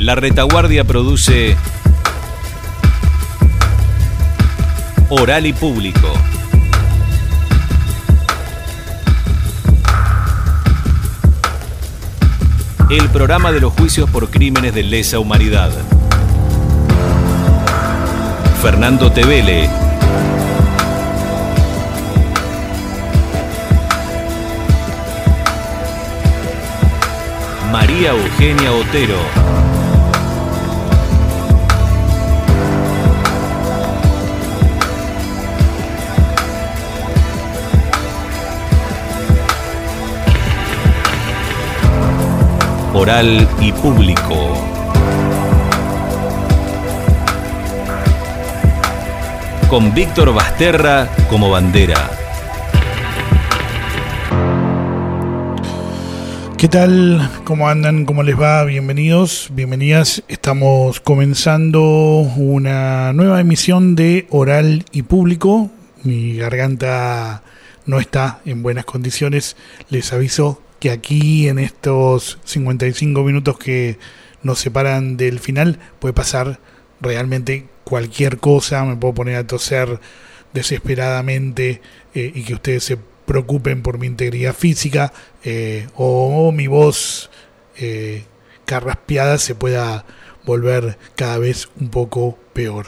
La Retaguardia produce Oral y Público. El programa de los juicios por crímenes de lesa humanidad. Fernando Tevele. María Eugenia Otero. Oral y Público. Con Víctor Basterra como bandera. ¿Qué tal? ¿Cómo andan? ¿Cómo les va? Bienvenidos, bienvenidas. Estamos comenzando una nueva emisión de Oral y Público. Mi garganta no está en buenas condiciones. Les aviso que aquí en estos 55 minutos que nos separan del final puede pasar realmente cualquier cosa. Me puedo poner a toser desesperadamente y que ustedes se preocupen por mi integridad física o mi voz carraspeada se pueda volver cada vez un poco peor.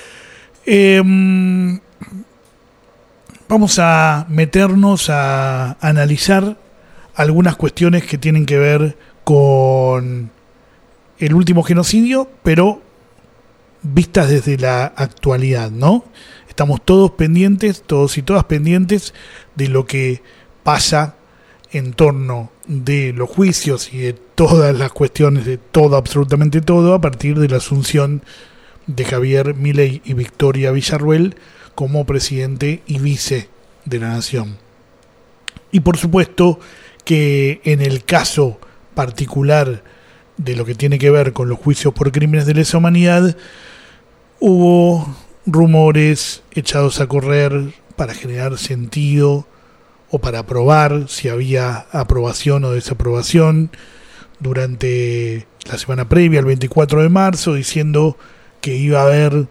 Vamos a meternos a analizar algunas cuestiones que tienen que ver con el último genocidio, pero vistas desde la actualidad, ¿no? Estamos todos pendientes, todos y todas pendientes de lo que pasa en torno de los juicios y de todas las cuestiones, de todo, absolutamente todo, a partir de la asunción de Javier Milei y Victoria Villarruel como presidente y vice de la nación. Y por supuesto que en el caso particular de lo que tiene que ver con los juicios por crímenes de lesa humanidad, hubo rumores echados a correr para generar sentido o para probar si había aprobación o desaprobación durante la semana previa, el 24 de marzo, diciendo que iba a haber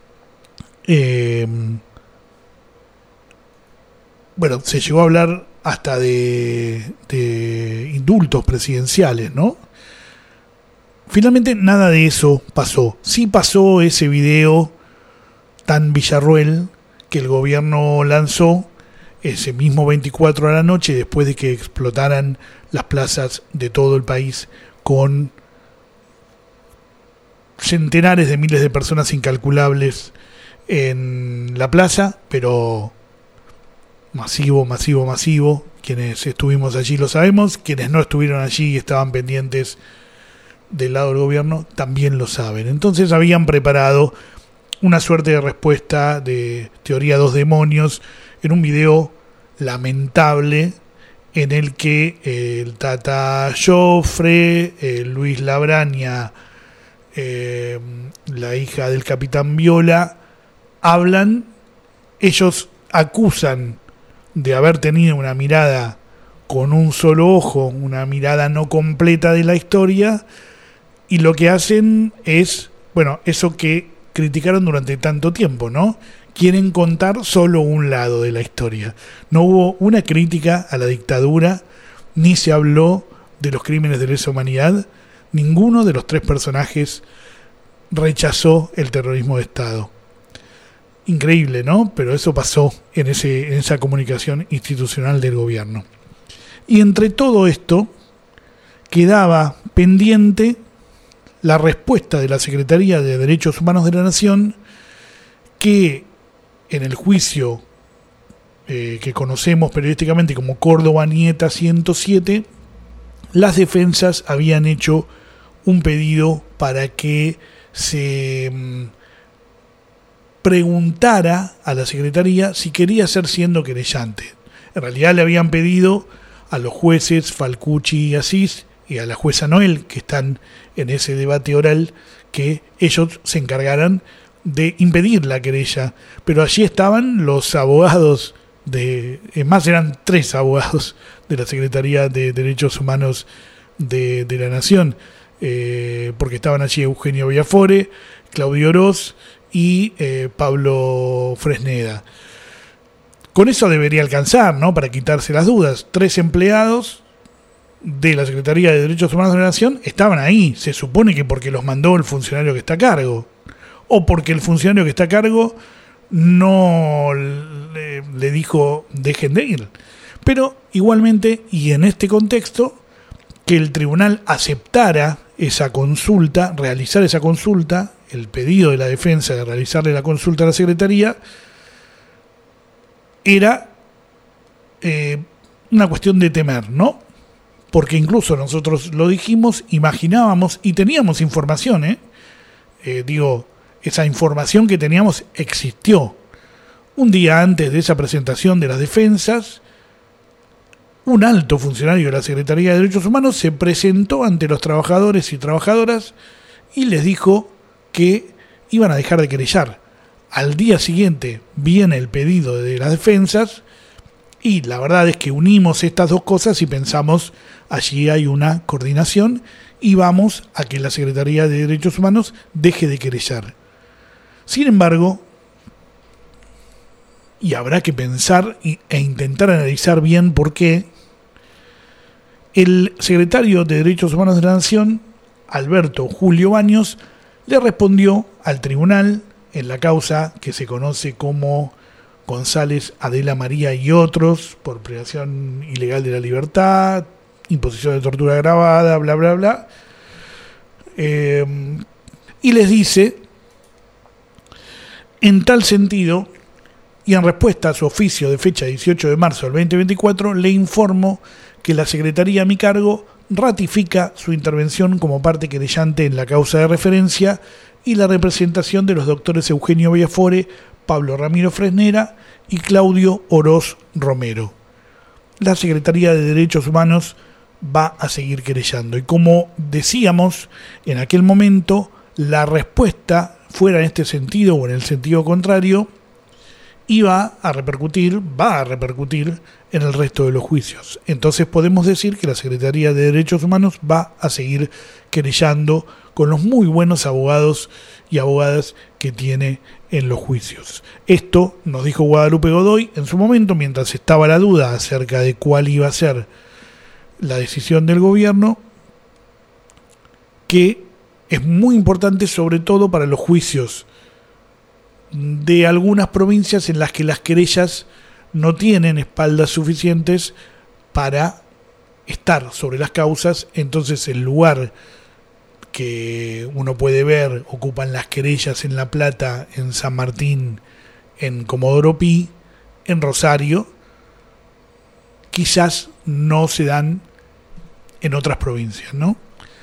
se llegó a hablar hasta de indultos presidenciales, ¿no? Finalmente nada de eso pasó. Sí pasó ese video tan Villarruel que el gobierno lanzó ese mismo 24 a la noche, después de que explotaran las plazas de todo el país con centenares de miles de personas incalculables en la plaza, pero masivo. Quienes estuvimos allí lo sabemos, quienes no estuvieron allí y estaban pendientes del lado del gobierno también lo saben. Entonces habían preparado una suerte de respuesta de teoría dos demonios en un video lamentable en el que el Tata Joffre, Luis Labraña, la hija del capitán Viola, hablan. Ellos acusan de haber tenido una mirada con un solo ojo, una mirada no completa de la historia, y lo que hacen es, eso que criticaron durante tanto tiempo, ¿no? Quieren contar solo un lado de la historia. No hubo una crítica a la dictadura, ni se habló de los crímenes de lesa humanidad. Ninguno de los tres personajes rechazó el terrorismo de Estado. Increíble, ¿no? Pero eso pasó en esa comunicación institucional del gobierno. Y entre todo esto quedaba pendiente la respuesta de la Secretaría de Derechos Humanos de la Nación, que en el juicio que conocemos periodísticamente como Córdoba Nieta 107, las defensas habían hecho un pedido para que se preguntara a la Secretaría si quería ser siendo querellante. En realidad le habían pedido a los jueces Falcucci y Asís y a la jueza Noel, que están en ese debate oral, que ellos se encargaran de impedir la querella. Pero allí estaban los abogados más eran 3 abogados de la Secretaría de Derechos Humanos de la Nación. porque estaban allí Eugenio Villafore, Claudio Oroz y Pablo Fresneda. Con eso debería alcanzar, ¿no?, para quitarse las dudas. 3 empleados de la Secretaría de Derechos Humanos de la Nación estaban ahí. Se supone que porque los mandó el funcionario que está a cargo, o porque el funcionario que está a cargo no le dijo dejen de ir. Pero igualmente, y en este contexto, que el tribunal aceptara esa consulta, realizar esa consulta, el pedido de la defensa de realizarle la consulta a la Secretaría, era una cuestión de temer, ¿no? Porque incluso nosotros lo dijimos, imaginábamos y teníamos información, esa información que teníamos existió. Un día antes de esa presentación de las defensas, un alto funcionario de la Secretaría de Derechos Humanos se presentó ante los trabajadores y trabajadoras y les dijo que iban a dejar de querellar. Al día siguiente viene el pedido de las defensas y la verdad es que unimos estas dos cosas y pensamos allí hay una coordinación y vamos a que la Secretaría de Derechos Humanos deje de querellar. Sin embargo, y habrá que pensar e intentar analizar bien por qué, el secretario de Derechos Humanos de la Nación, Alberto Julio Baños, le respondió al tribunal en la causa que se conoce como González, Adela María y otros, por privación ilegal de la libertad, imposición de tortura agravada, bla, bla, bla. Y les dice, en tal sentido, y en respuesta a su oficio de fecha 18 de marzo del 2024, le informo que la Secretaría a mi cargo ratifica su intervención como parte querellante en la causa de referencia y la representación de los doctores Eugenio Villafore, Pablo Ramiro Fresneda y Claudio Oroz Romero. La Secretaría de Derechos Humanos va a seguir querellando. Y como decíamos en aquel momento, la respuesta, fuera en este sentido o en el sentido contrario, va a repercutir en el resto de los juicios. Entonces podemos decir que la Secretaría de Derechos Humanos va a seguir querellando con los muy buenos abogados y abogadas que tiene en los juicios. Esto nos dijo Guadalupe Godoy en su momento, mientras estaba la duda acerca de cuál iba a ser la decisión del gobierno, que es muy importante sobre todo para los juicios de algunas provincias en las que las querellas no tienen espaldas suficientes para estar sobre las causas. Entonces el lugar que uno puede ver ocupan las querellas en La Plata, en San Martín, en Comodoro Pi, en Rosario, quizás no se dan en otras provincias, ¿no?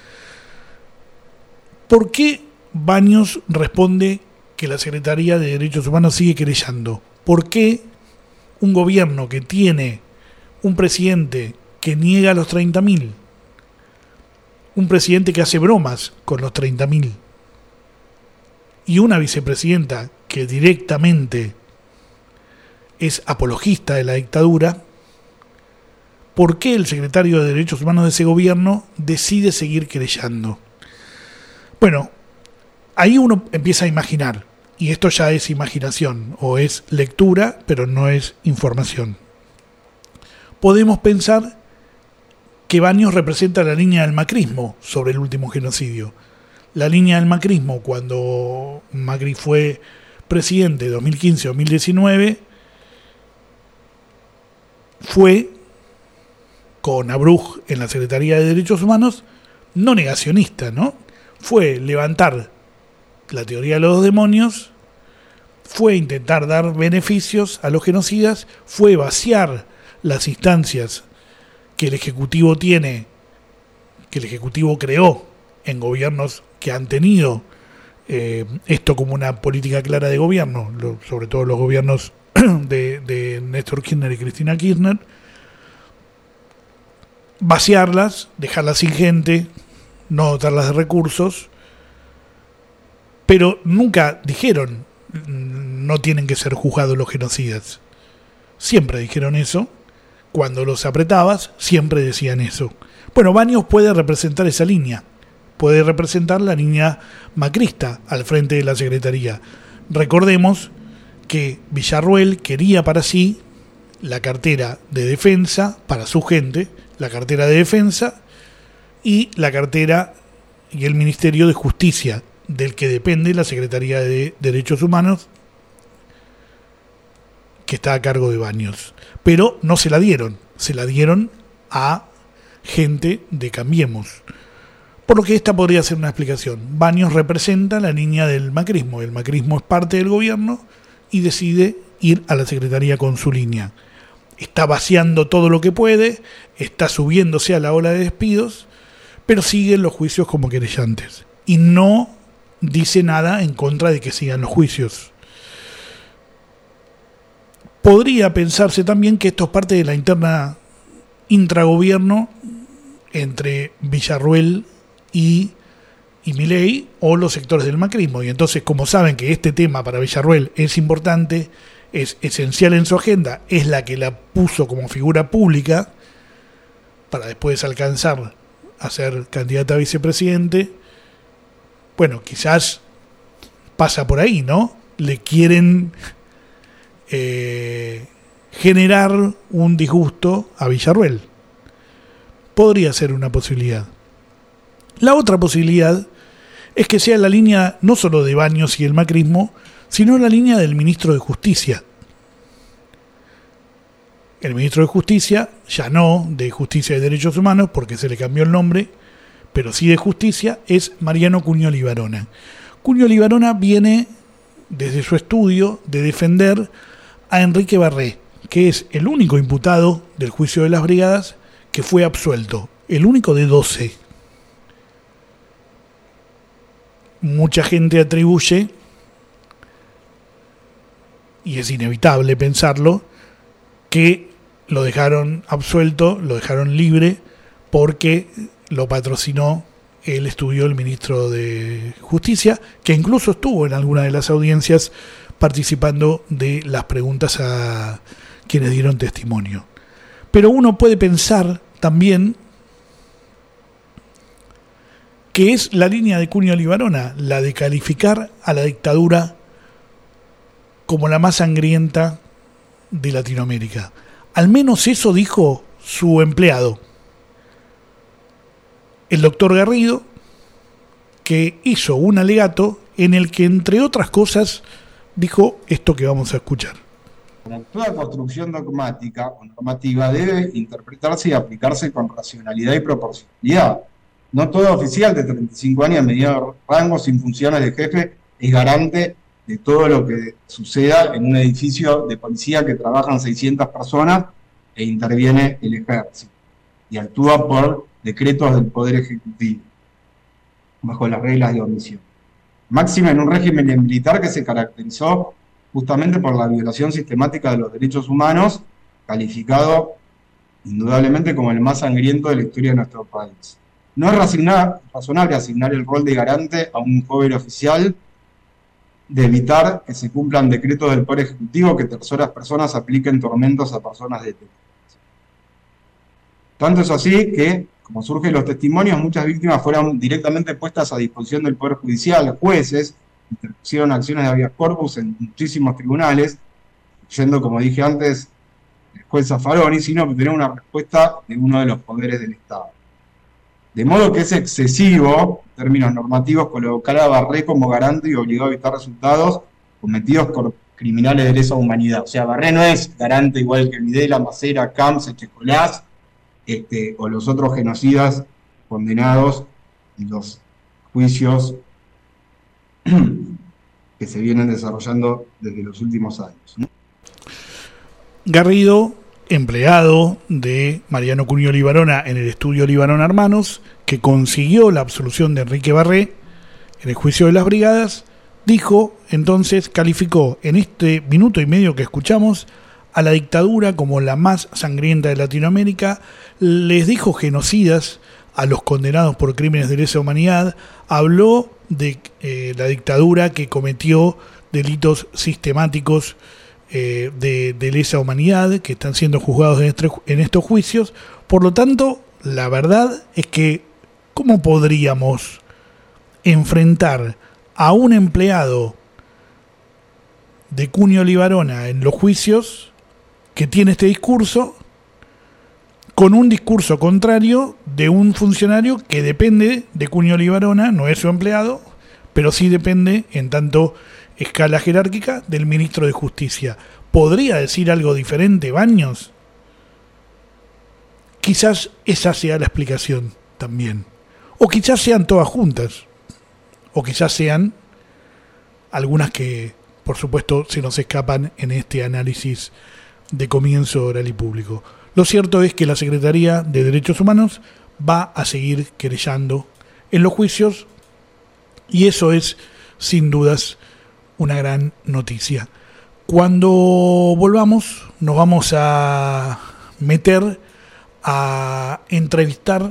¿Por qué Baños responde que la Secretaría de Derechos Humanos sigue querellando? ¿Por qué un gobierno que tiene un presidente que niega los 30.000, un presidente que hace bromas con los 30.000 y una vicepresidenta que directamente es apologista de la dictadura, por qué el secretario de Derechos Humanos de ese gobierno decide seguir querellando? Bueno, ahí uno empieza a imaginar, y esto ya es imaginación, o es lectura, pero no es información. Podemos pensar que Baños representa la línea del macrismo sobre el último genocidio. La línea del macrismo, cuando Macri fue presidente 2015-2019, fue, con Abruj en la Secretaría de Derechos Humanos, no negacionista, ¿no? Fue levantar la teoría de los dos demonios, fue intentar dar beneficios a los genocidas, fue vaciar las instancias que el Ejecutivo tiene, que el Ejecutivo creó en gobiernos que han tenido esto como una política clara de gobierno, sobre todo los gobiernos de Néstor Kirchner y Cristina Kirchner, vaciarlas, dejarlas sin gente, no dotarlas de recursos, pero nunca dijeron no tienen que ser juzgados los genocidas. Siempre dijeron eso. Cuando los apretabas, siempre decían eso. Bueno, Baños puede representar esa línea, puede representar la línea macrista al frente de la Secretaría. Recordemos que Villarruel quería para sí la cartera de defensa para su gente, la cartera de defensa y la cartera y el Ministerio de Justicia, del que depende la Secretaría de Derechos Humanos, que está a cargo de Baños. Pero no se la dieron a gente de Cambiemos. Por lo que esta podría ser una explicación. Baños representa la línea del macrismo. El macrismo es parte del gobierno y decide ir a la Secretaría con su línea. Está vaciando todo lo que puede, está subiéndose a la ola de despidos, pero siguen los juicios como querellantes. Y no dice nada en contra de que sigan los juicios. Podría pensarse también que esto es parte de la interna intragobierno entre Villarruel y Milei o los sectores del macrismo. Y entonces, como saben que este tema para Villarruel es importante, es esencial en su agenda, es la que la puso como figura pública para después alcanzar a ser candidata a vicepresidente, bueno, quizás pasa por ahí, ¿no? Le quieren generar un disgusto a Villarruel. Podría ser una posibilidad. La otra posibilidad es que sea la línea no solo de Baños y el macrismo, sino la línea del ministro de Justicia. El ministro de Justicia, ya no de Justicia y Derechos Humanos, porque se le cambió el nombre, pero sí de Justicia, es Mariano Cuño Libarona. Cuño Libarona viene desde su estudio de defender a Enrique Barré, que es el único imputado del juicio de las brigadas que fue absuelto, el único de 12. Mucha gente atribuye, y es inevitable pensarlo, que lo dejaron absuelto, lo dejaron libre, porque lo patrocinó el estudio del ministro de Justicia, que incluso estuvo en alguna de las audiencias participando de las preguntas a quienes dieron testimonio. Pero uno puede pensar también que es la línea de Cuño Libarona, la de calificar a la dictadura como la más sangrienta de Latinoamérica. Al menos eso dijo su empleado, el doctor Garrido, que hizo un alegato en el que, entre otras cosas, dijo esto que vamos a escuchar. Como toda construcción dogmática o normativa debe interpretarse y aplicarse con racionalidad y proporcionalidad. No todo oficial de 35 años, mediano rango, sin funciones de jefe, es garante de todo lo que suceda en un edificio de policía que trabajan 600 personas e interviene el ejército y actúa por decretos del Poder Ejecutivo, bajo las reglas de omisión. Máxima en un régimen militar que se caracterizó justamente por la violación sistemática de los derechos humanos, calificado indudablemente como el más sangriento de la historia de nuestro país. No es razonable asignar el rol de garante a un joven oficial, de evitar que se cumplan decretos del Poder Ejecutivo que terceras personas apliquen tormentos a personas detenidas. Tanto es así que, como surgen los testimonios, muchas víctimas fueron directamente puestas a disposición del Poder Judicial. Jueces interpusieron acciones de habeas corpus en muchísimos tribunales, yendo, como dije antes, el juez Zaffaroni, sin obtener una respuesta de uno de los poderes del Estado. De modo que es excesivo, en términos normativos, colocar a Barré como garante y obligado a evitar resultados cometidos por criminales de lesa humanidad. O sea, Barré no es garante igual que Videla, Macera, Camps, Echecolás, o los otros genocidas condenados en los juicios que se vienen desarrollando desde los últimos años, ¿no? Garrido, empleado de Mariano Cuño Libarona en el estudio Libarona Hermanos, que consiguió la absolución de Enrique Barré en el juicio de las brigadas, dijo, entonces, calificó en este minuto y medio que escuchamos a la dictadura como la más sangrienta de Latinoamérica, les dijo genocidas a los condenados por crímenes de lesa humanidad, habló de la dictadura que cometió delitos sistemáticos de lesa humanidad que están siendo juzgados en estos juicios. Por lo tanto, la verdad es que ¿cómo podríamos enfrentar a un empleado de Cunio Libarona en los juicios que tiene este discurso con un discurso contrario de un funcionario que depende de Cunio Libarona, no es su empleado, pero sí depende, en tanto escala jerárquica, del ministro de Justicia. ¿Podría decir algo diferente Baños? Quizás esa sea la explicación también. O quizás sean todas juntas. O quizás sean algunas que, por supuesto, se nos escapan en este análisis de comienzo oral y público. Lo cierto es que la Secretaría de Derechos Humanos va a seguir querellando en los juicios y eso es, sin dudas, una gran noticia. Cuando volvamos, nos vamos a meter a entrevistar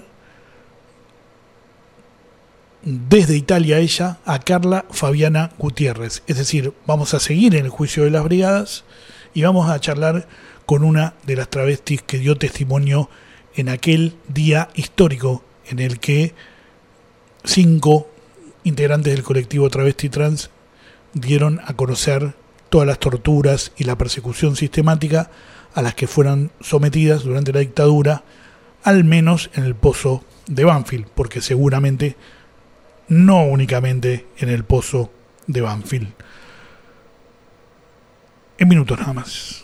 desde Italia ella a Carla Fabiana Gutiérrez. Es decir, vamos a seguir en el juicio de las brigadas y vamos a charlar con una de las travestis que dio testimonio en aquel día histórico en el que 5 integrantes del colectivo Travesti Trans dieron a conocer todas las torturas y la persecución sistemática a las que fueron sometidas durante la dictadura, al menos en el pozo de Banfield, porque seguramente no únicamente en el pozo de Banfield. En minutos nada más.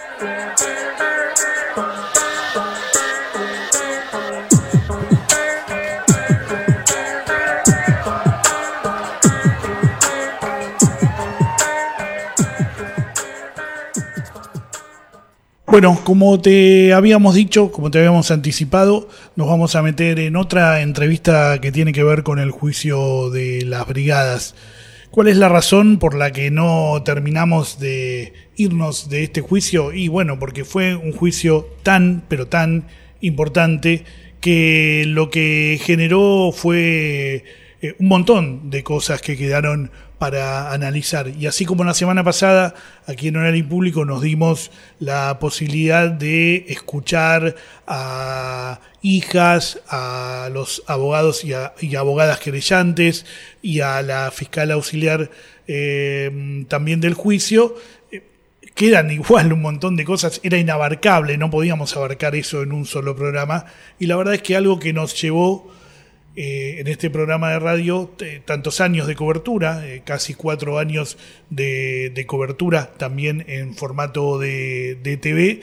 Bueno, como te habíamos dicho, como te habíamos anticipado, nos vamos a meter en otra entrevista que tiene que ver con el juicio de las brigadas. ¿Cuál es la razón por la que no terminamos de irnos de este juicio? Y bueno, porque fue un juicio tan, pero tan importante que lo que generó fue un montón de cosas que quedaron para analizar. Y así como la semana pasada, aquí en Oral y Público nos dimos la posibilidad de escuchar a hijas, a los abogados y abogadas querellantes y a la fiscal auxiliar también del juicio, quedan igual un montón de cosas, era inabarcable, no podíamos abarcar eso en un solo programa, y la verdad es que algo que nos llevó en este programa de radio tantos años de cobertura, casi 4 años de cobertura también en formato de TV,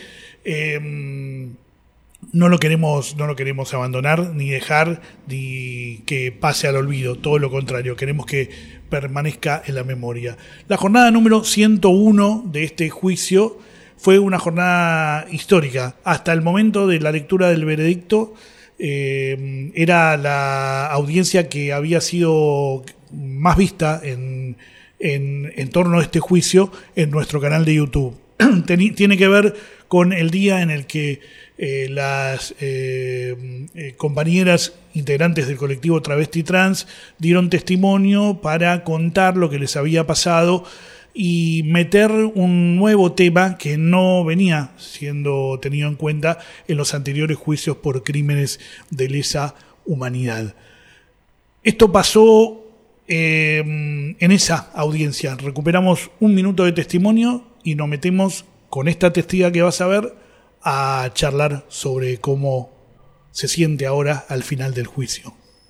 no lo queremos abandonar ni dejar ni que pase al olvido, todo lo contrario, queremos que permanezca en la memoria. La jornada número 101 de este juicio fue una jornada histórica. Hasta el momento de la lectura del veredicto era la audiencia que había sido más vista en torno a este juicio en nuestro canal de YouTube. Tiene que ver con el día en el que las compañeras integrantes del colectivo Travesti Trans dieron testimonio para contar lo que les había pasado y meter un nuevo tema que no venía siendo tenido en cuenta en los anteriores juicios por crímenes de lesa humanidad. Esto pasó en esa audiencia. Recuperamos un minuto de testimonio y nos metemos con esta testiga que vas a ver a charlar sobre cómo se siente ahora al final del juicio.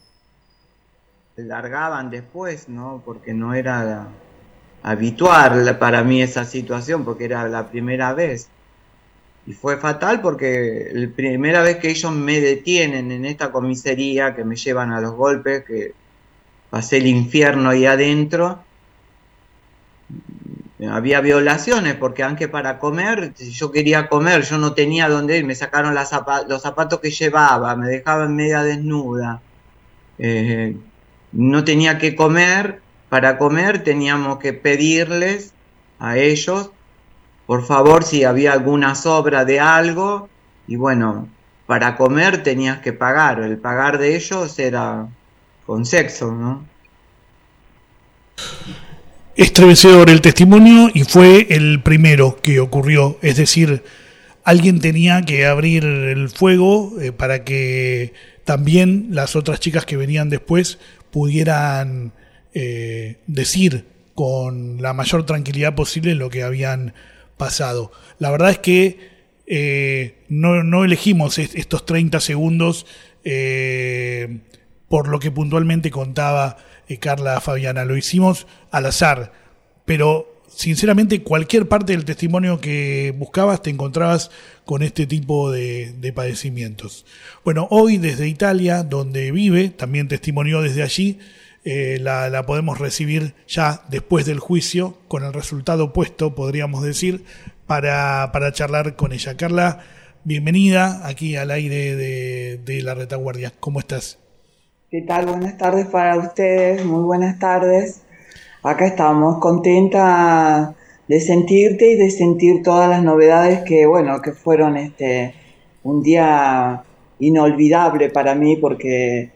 Largaban después, ¿no? Porque no era habitual para mí esa situación, porque era la primera vez. Y fue fatal porque la primera vez que ellos me detienen en esta comisaría, que me llevan a los golpes, que pasé el infierno ahí adentro, había violaciones, porque aunque para comer, si yo quería comer, yo no tenía dónde ir, me sacaron los zapatos que llevaba, me dejaban media desnuda, no tenía que comer. Para comer teníamos que pedirles a ellos, por favor, si había alguna sobra de algo, y bueno, para comer tenías que pagar, el pagar de ellos era con sexo, ¿no? Estremecedor el testimonio y fue el primero que ocurrió, es decir, alguien tenía que abrir el fuego para que también las otras chicas que venían después pudieran decir con la mayor tranquilidad posible lo que habían pasado. La verdad es que no elegimos estos 30 segundos por lo que puntualmente contaba Carla Fabiana. Lo hicimos al azar, pero sinceramente cualquier parte del testimonio que buscabas te encontrabas con este tipo de padecimientos. Bueno, hoy desde Italia, donde vive, también testimonió desde allí, la podemos recibir ya después del juicio, con el resultado puesto, podríamos decir, para charlar con ella. Carla, bienvenida aquí al aire de La Retaguardia. ¿Cómo estás? ¿Qué tal? Buenas tardes para ustedes, muy buenas tardes. Acá estamos, contenta de sentirte y de sentir todas las novedades que fueron un día inolvidable para mí, porque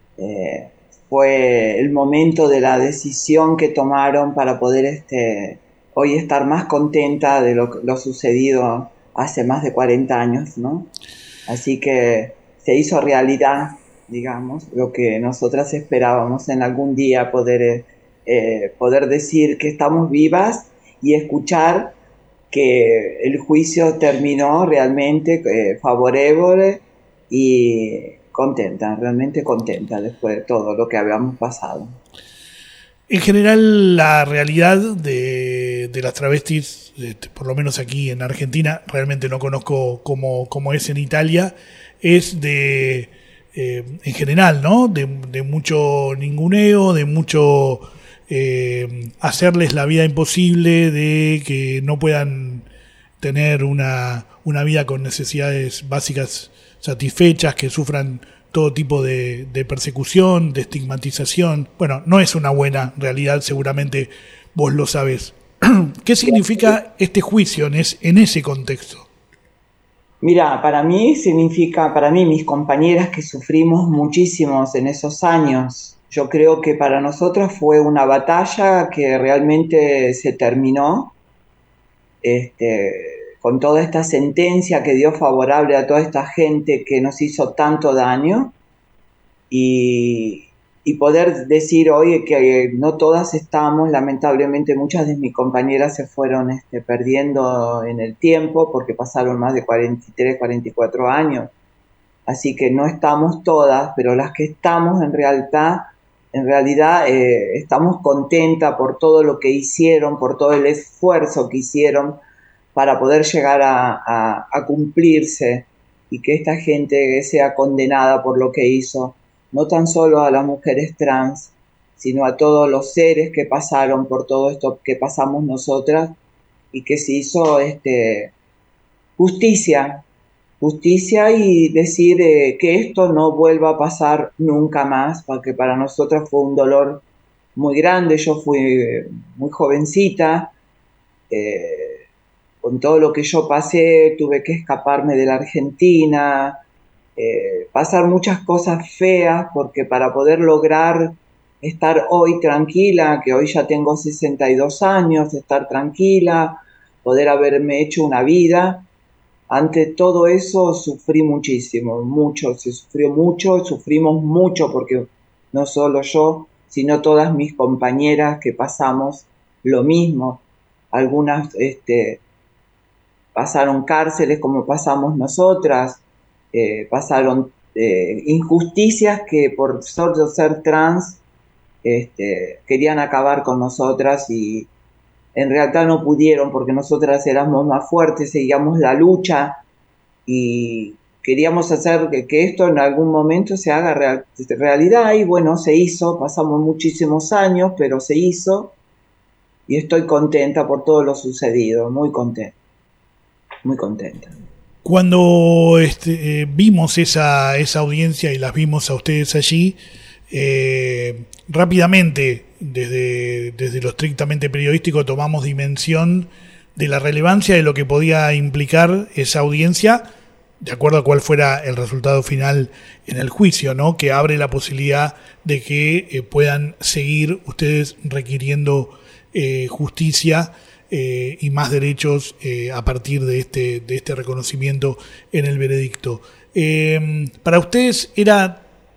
fue el momento de la decisión que tomaron para poder hoy estar más contenta de lo sucedido hace más de 40 años, ¿no? Así que se hizo realidad, digamos, lo que nosotras esperábamos en algún día poder decir que estamos vivas y escuchar que el juicio terminó realmente favorable y contenta, realmente contenta después de todo lo que habíamos pasado. En general, la realidad de las travestis, por lo menos aquí en Argentina, realmente no conozco cómo es en Italia, es en general, ¿no? De mucho ninguneo, de mucho hacerles la vida imposible, de que no puedan tener una vida con necesidades básicas satisfechas, que sufran todo tipo de persecución, de estigmatización. Bueno, no es una buena realidad, seguramente vos lo sabés. ¿Qué significa este juicio en ese contexto? Mira, para mí, mis compañeras que sufrimos muchísimos en esos años, yo creo que para nosotros fue una batalla que realmente se terminó, con toda esta sentencia que dio favorable a toda esta gente que nos hizo tanto daño, y poder decir hoy que no todas estamos, lamentablemente muchas de mis compañeras se fueron perdiendo en el tiempo porque pasaron más de 43, 44 años, así que no estamos todas, pero las que estamos en realidad estamos contentas por todo lo que hicieron, por todo el esfuerzo que hicieron para poder llegar a cumplirse y que esta gente sea condenada por lo que hizo, no tan solo a las mujeres trans, sino a todos los seres que pasaron por todo esto que pasamos nosotras, y que se hizo justicia y decir que esto no vuelva a pasar nunca más, porque para nosotras fue un dolor muy grande. Yo fui muy jovencita, con todo lo que yo pasé, tuve que escaparme de la Argentina, pasar muchas cosas feas, porque para poder lograr estar hoy tranquila, que hoy ya tengo 62 años, estar tranquila, poder haberme hecho una vida, ante todo eso sufrí muchísimo, mucho, se sufrió mucho, sufrimos mucho, porque no solo yo, sino todas mis compañeras que pasamos lo mismo. Algunas pasaron cárceles como pasamos nosotras, pasaron injusticias que por solo ser trans querían acabar con nosotras, y en realidad no pudieron, porque nosotras éramos más fuertes, seguíamos la lucha y queríamos hacer que esto en algún momento se haga realidad, y bueno, se hizo. Pasamos muchísimos años, pero se hizo, y estoy contenta por todo lo sucedido, muy contenta. Muy contenta. Cuando vimos esa audiencia y las vimos a ustedes allí, rápidamente, desde lo estrictamente periodístico, tomamos dimensión de la relevancia de lo que podía implicar esa audiencia, de acuerdo a cuál fuera el resultado final en el juicio, ¿no? Que abre la posibilidad de que puedan seguir ustedes requiriendo justicia y más derechos a partir de este reconocimiento en el veredicto. Para ustedes era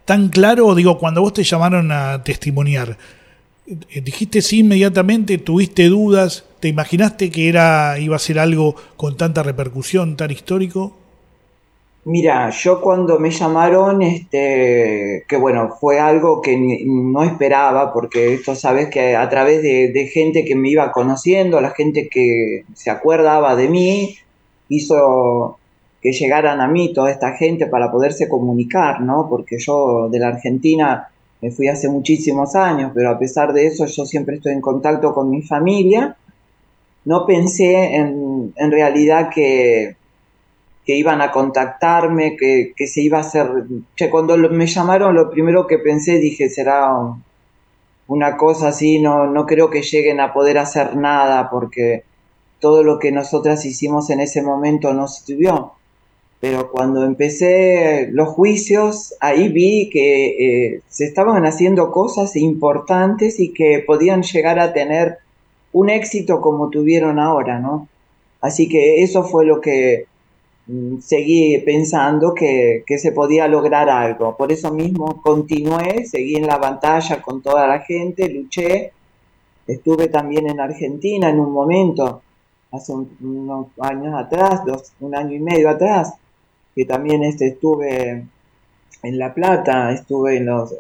tan claro? Digo, cuando vos te llamaron a testimoniar, ¿dijiste sí inmediatamente? ¿Tuviste dudas? ¿Te imaginaste que iba a ser algo con tanta repercusión, tan histórico? Mira, yo cuando me llamaron, que bueno, fue algo que no esperaba, porque esto sabes que a través de gente que me iba conociendo, la gente que se acordaba de mí, hizo que llegaran a mí toda esta gente para poderse comunicar, ¿no? Porque yo de la Argentina me fui hace muchísimos años, pero a pesar de eso yo siempre estoy en contacto con mi familia. No pensé en realidad que iban a contactarme, que se iba a hacer, que cuando me llamaron lo primero que pensé, dije, será una cosa así, no creo que lleguen a poder hacer nada, porque todo lo que nosotras hicimos en ese momento no sirvió. Pero cuando empecé los juicios, ahí vi que se estaban haciendo cosas importantes y que podían llegar a tener un éxito como tuvieron ahora, ¿no? Así que eso fue lo que seguí pensando que se podía lograr algo. Por eso mismo continué, seguí en la batalla con toda la gente, luché. Estuve también en Argentina en un momento, hace unos años atrás, un año y medio atrás, que también estuve en La Plata, estuve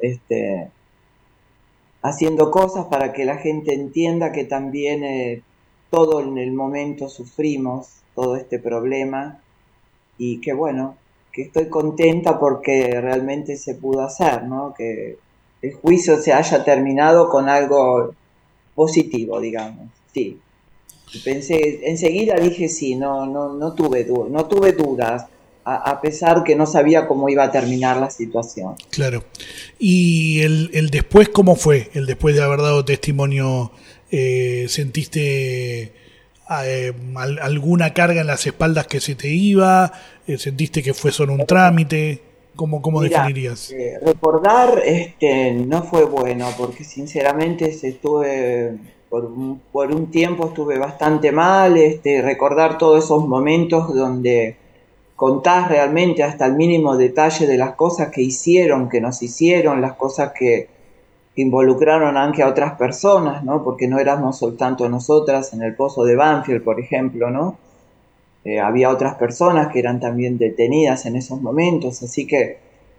haciendo cosas para que la gente entienda que también todo en el momento sufrimos todo este problema y que bueno, que estoy contenta porque realmente se pudo hacer, ¿no? Que el juicio se haya terminado con algo positivo, digamos, sí. Pensé, enseguida dije sí, no tuve dudas, a pesar que no sabía cómo iba a terminar la situación. Claro. ¿Y el después cómo fue? El después de haber dado testimonio, ¿sentiste alguna carga en las espaldas que se te iba? ¿Sentiste que fue solo un trámite? ¿Cómo Mira, definirías? Recordar no fue bueno, porque sinceramente estuve por un tiempo estuve bastante mal, recordar todos esos momentos donde contás realmente hasta el mínimo detalle de las cosas que hicieron, que nos hicieron, las cosas que involucraron aunque a otras personas, ¿no? Porque no éramos tanto nosotras en el pozo de Banfield, por ejemplo, ¿no? Había otras personas que eran también detenidas en esos momentos, así que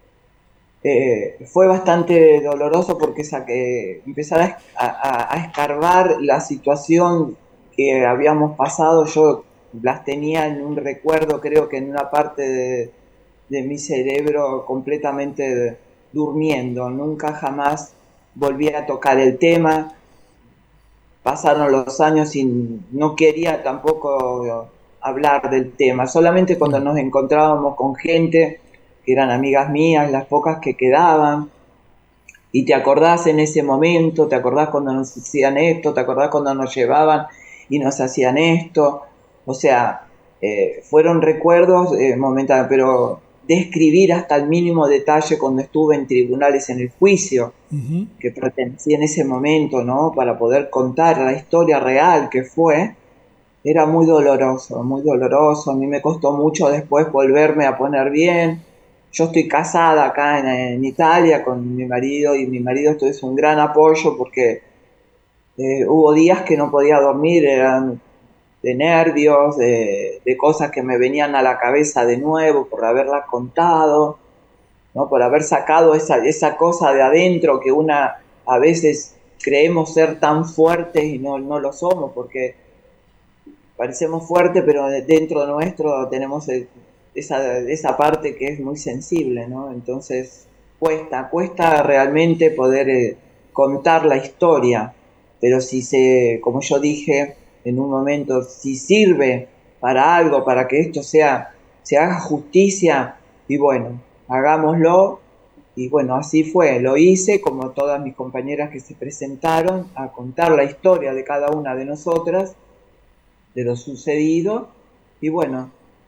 fue bastante doloroso porque empezar a escarbar la situación que habíamos pasado. Yo las tenía en un recuerdo, creo que en una parte de mi cerebro completamente durmiendo. Nunca jamás volví a tocar el tema. Pasaron los años y no quería tampoco hablar del tema. Solamente cuando nos encontrábamos con gente que eran amigas mías, las pocas que quedaban, y te acordás en ese momento, te acordás cuando nos hacían esto, te acordás cuando nos llevaban y nos hacían esto. O sea, fueron recuerdos momentáneos, pero describir hasta el mínimo detalle cuando estuve en tribunales en el juicio, que pertenecía en ese momento, ¿no? Para poder contar la historia real que fue, era muy doloroso, muy doloroso. A mí me costó mucho después volverme a poner bien. Yo estoy casada acá en Italia con mi marido, y mi marido esto es un gran apoyo porque hubo días que no podía dormir, eran de nervios, de cosas que me venían a la cabeza de nuevo por haberlas contado, ¿no? Por haber sacado esa cosa de adentro que una a veces creemos ser tan fuertes y no lo somos, porque parecemos fuertes, pero dentro nuestro tenemos esa parte que es muy sensible, ¿no? Entonces cuesta realmente poder contar la historia, pero como yo dije en un momento, si sirve para algo, para que esto se haga justicia, y bueno, hagámoslo. Y bueno, así fue, lo hice como todas mis compañeras que se presentaron a contar la historia de cada una de nosotras, de lo sucedido. Y bueno,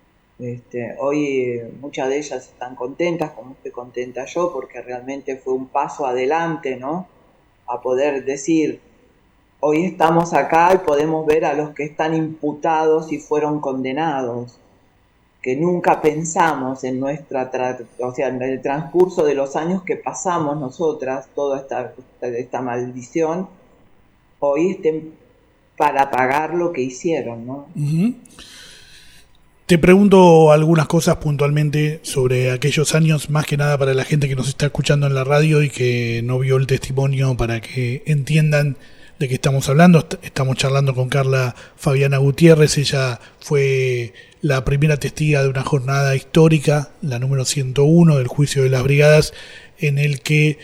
hoy muchas de ellas están contentas, como estoy contenta yo, porque realmente fue un paso adelante, ¿no? A poder decir, hoy estamos acá y podemos ver a los que están imputados y fueron condenados, que nunca pensamos en o sea, en el transcurso de los años que pasamos nosotras, toda esta maldición, hoy estén para pagar lo que hicieron, ¿no? Uh-huh. Te pregunto algunas cosas puntualmente sobre aquellos años, más que nada para la gente que nos está escuchando en la radio y que no vio el testimonio, para que entiendan de qué estamos hablando. Estamos charlando con Carla Fabiana Gutiérrez. Ella fue la primera testiga de una jornada histórica, la número 101 del juicio de las brigadas, en el que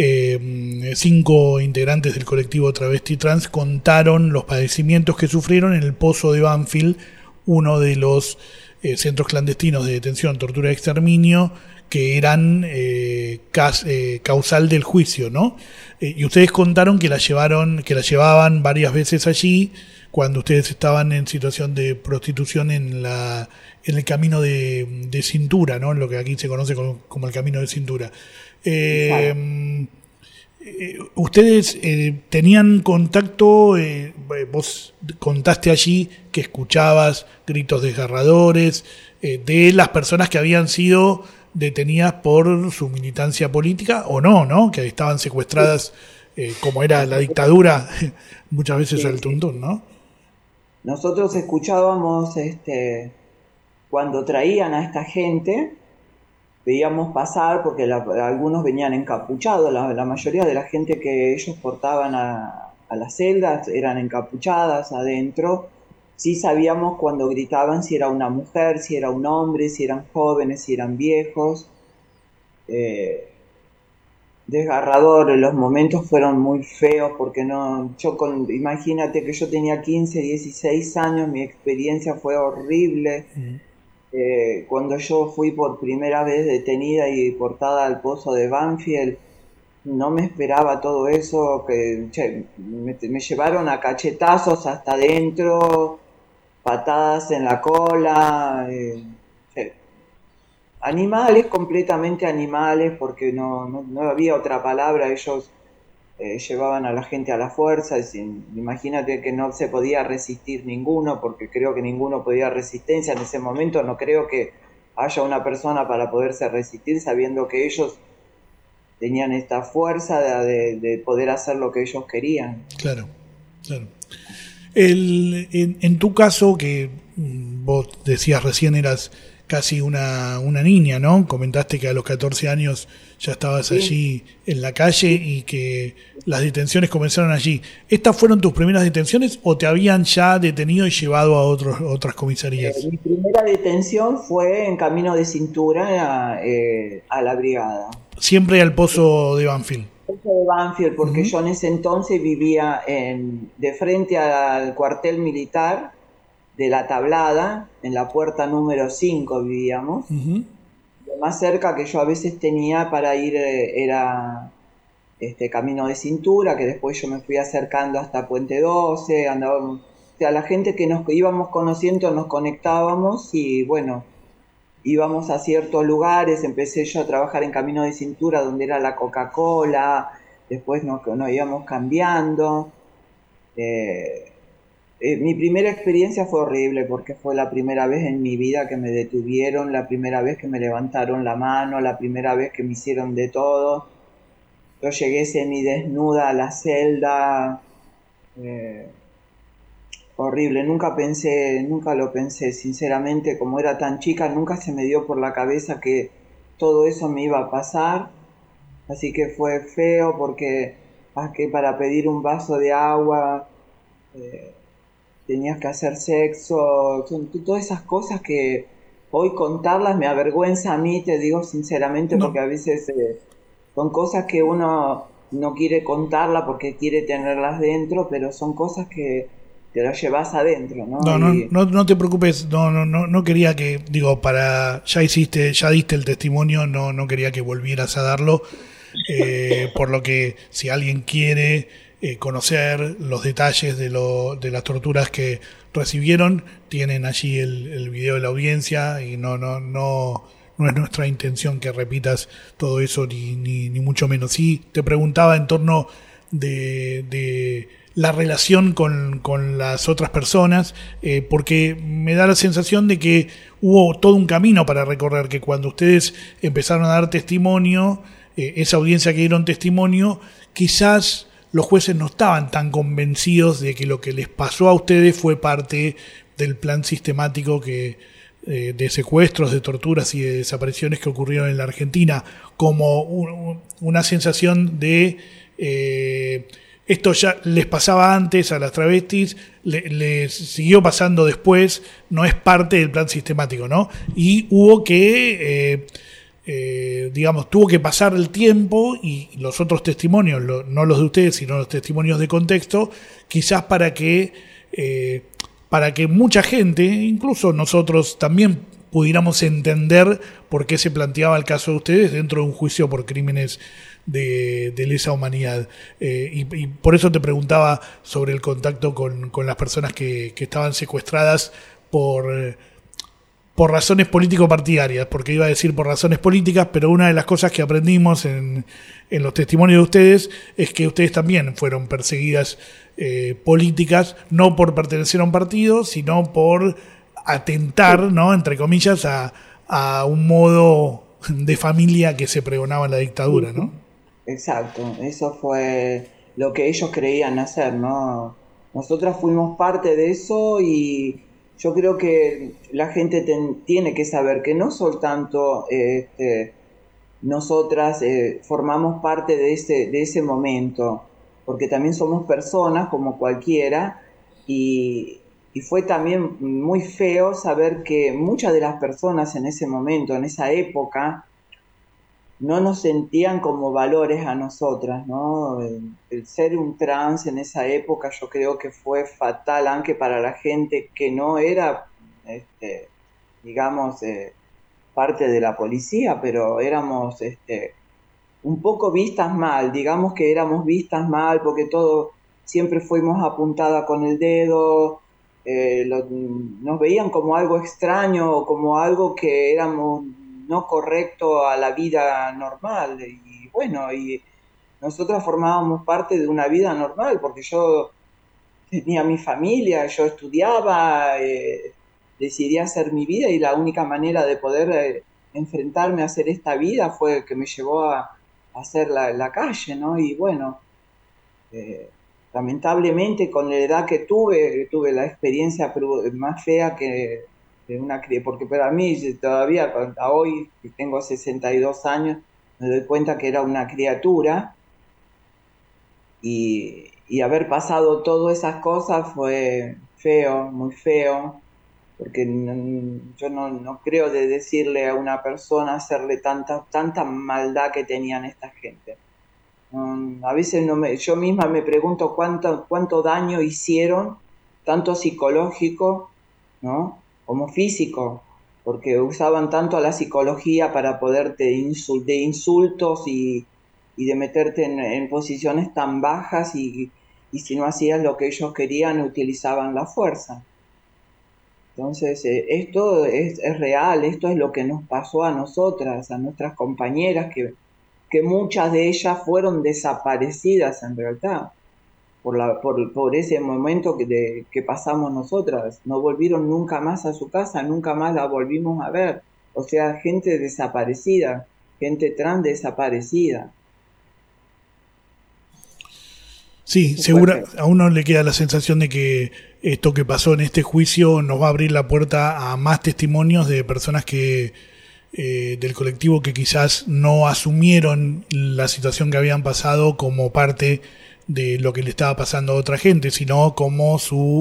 5 integrantes del colectivo Travesti Trans contaron los padecimientos que sufrieron en el pozo de Banfield, uno de los centros clandestinos de detención, tortura y exterminio, que eran causal del juicio, ¿no? Y ustedes contaron que la llevaban varias veces allí cuando ustedes estaban en situación de prostitución en el camino de cintura, ¿no? En lo que aquí se conoce como el camino de cintura. Ustedes tenían contacto, vos contaste allí que escuchabas gritos desgarradores de las personas que habían sido detenidas por su militancia política o no, que estaban secuestradas, como era la dictadura, muchas veces al tuntún, ¿no? Nosotros escuchábamos cuando traían a esta gente, veíamos pasar, porque algunos venían encapuchados, la mayoría de la gente que ellos portaban a las celdas eran encapuchadas adentro. Sí sabíamos cuando gritaban si era una mujer, si era un hombre, si eran jóvenes, si eran viejos. Desgarrador, los momentos fueron muy feos porque imagínate que yo tenía 15, 16 años, mi experiencia fue horrible. Cuando yo fui por primera vez detenida y portada al pozo de Banfield, no me esperaba todo eso, me llevaron a cachetazos hasta adentro, patadas en la cola, animales, completamente animales, porque no había otra palabra. Ellos llevaban a la gente a la fuerza. Imagínate que no se podía resistir ninguno, porque creo que ninguno podía resistencia en ese momento. No creo que haya una persona para poderse resistir sabiendo que ellos tenían esta fuerza de poder hacer lo que ellos querían. Claro. En tu caso, que vos decías recién eras casi una niña, ¿no? Comentaste que a los 14 años ya estabas allí en la calle y que las detenciones comenzaron allí. ¿Estas fueron tus primeras detenciones o te habían ya detenido y llevado a otras comisarías? Mi primera detención fue en camino de cintura a la brigada. Siempre al pozo de Banfield. Pozo de Banfield, porque yo en ese entonces vivía de frente al cuartel militar de La Tablada, en la puerta número 5 vivíamos. Lo más cerca que yo a veces tenía para ir era camino de cintura, que después yo me fui acercando hasta Puente 12, andábamos, o sea, la gente que nos íbamos conociendo nos conectábamos y bueno, íbamos a ciertos lugares. Empecé yo a trabajar en camino de cintura donde era la Coca-Cola, después nos íbamos cambiando. Mi primera experiencia fue horrible porque fue la primera vez en mi vida que me detuvieron, la primera vez que me levantaron la mano, la primera vez que me hicieron de todo. Yo llegué semidesnuda a la celda, horrible, nunca lo pensé, sinceramente, como era tan chica, nunca se me dio por la cabeza que todo eso me iba a pasar, así que fue feo porque para pedir un vaso de agua tenías que hacer sexo, todas esas cosas que hoy contarlas me avergüenza a mí, te digo sinceramente, porque a veces son cosas que uno no quiere contarlas porque quiere tenerlas dentro, pero son cosas que te las llevas adentro, ¿no? No te preocupes, no quería que, ya diste el testimonio, no quería que volvieras a darlo, por lo que si alguien quiere conocer los detalles de las torturas que recibieron, tienen allí el video de la audiencia y no es nuestra intención que repitas todo eso ni mucho menos. Sí, te preguntaba en torno de la relación con las otras personas, porque me da la sensación de que hubo todo un camino para recorrer, que cuando ustedes empezaron a dar testimonio, esa audiencia que dieron testimonio, quizás los jueces no estaban tan convencidos de que lo que les pasó a ustedes fue parte del plan sistemático de secuestros, de torturas y de desapariciones que ocurrieron en la Argentina, como una sensación de esto ya les pasaba antes a las travestis, les siguió pasando después, no es parte del plan sistemático, ¿no? Y hubo que tuvo que pasar el tiempo y los otros testimonios, no los de ustedes, sino los testimonios de contexto, quizás para que mucha gente, incluso nosotros también, pudiéramos entender por qué se planteaba el caso de ustedes dentro de un juicio por crímenes de lesa humanidad. Y por eso te preguntaba sobre el contacto con las personas que estaban secuestradas por razones político-partidarias, porque iba a decir por razones políticas, pero una de las cosas que aprendimos en los testimonios de ustedes es que ustedes también fueron perseguidas políticas, no por pertenecer a un partido, sino por atentar, ¿no?, entre comillas, a un modo de familia que se pregonaba en la dictadura, ¿no? Exacto, eso fue lo que ellos creían hacer, ¿no? Nosotras fuimos parte de eso y yo creo que la gente tiene que saber que no solo tanto nosotras formamos parte de ese momento, porque también somos personas como cualquiera y fue también muy feo saber que muchas de las personas en ese momento, en esa época, no nos sentían como valores a nosotras, ¿no? El ser un trans en esa época yo creo que fue fatal, aunque para la gente que no era, parte de la policía, pero éramos un poco vistas mal, digamos que éramos vistas mal porque todo siempre fuimos apuntadas con el dedo, nos veían como algo extraño, como algo que éramos no correcto a la vida normal, y bueno, y nosotros formábamos parte de una vida normal, porque yo tenía mi familia, yo estudiaba, decidí hacer mi vida y la única manera de poder enfrentarme a hacer esta vida fue que me llevó a hacer la calle, ¿no? Y bueno, lamentablemente con la edad que tuve la experiencia más fea que porque para mí todavía a hoy que tengo 62 años me doy cuenta que era una criatura y haber pasado todas esas cosas fue feo, muy feo, porque yo no creo de decirle a una persona hacerle tanta maldad que tenían esta gente. A veces yo misma me pregunto cuánto daño hicieron, tanto psicológico, ¿no?, como físico, porque usaban tanto a la psicología para poderte de insultos y de meterte en posiciones tan bajas y si no hacías lo que ellos querían utilizaban la fuerza. Entonces esto es real, esto es lo que nos pasó a nosotras, a nuestras compañeras, que muchas de ellas fueron desaparecidas en realidad por ese momento que pasamos nosotras. No volvieron nunca más a su casa, nunca más la volvimos a ver. O sea, gente desaparecida, gente trans desaparecida. Sí, seguro, a uno le queda la sensación de que esto que pasó en este juicio nos va a abrir la puerta a más testimonios de personas que del colectivo que quizás no asumieron la situación que habían pasado como parte de lo que le estaba pasando a otra gente, sino como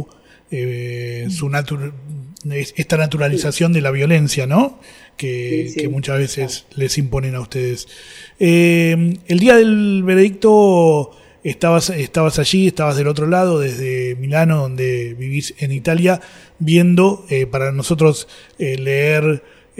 esta naturalización de la violencia, ¿no?, que muchas veces les imponen a ustedes. El día del veredicto estabas allí, estabas del otro lado, desde Milano, donde vivís en Italia, viendo, para nosotros leer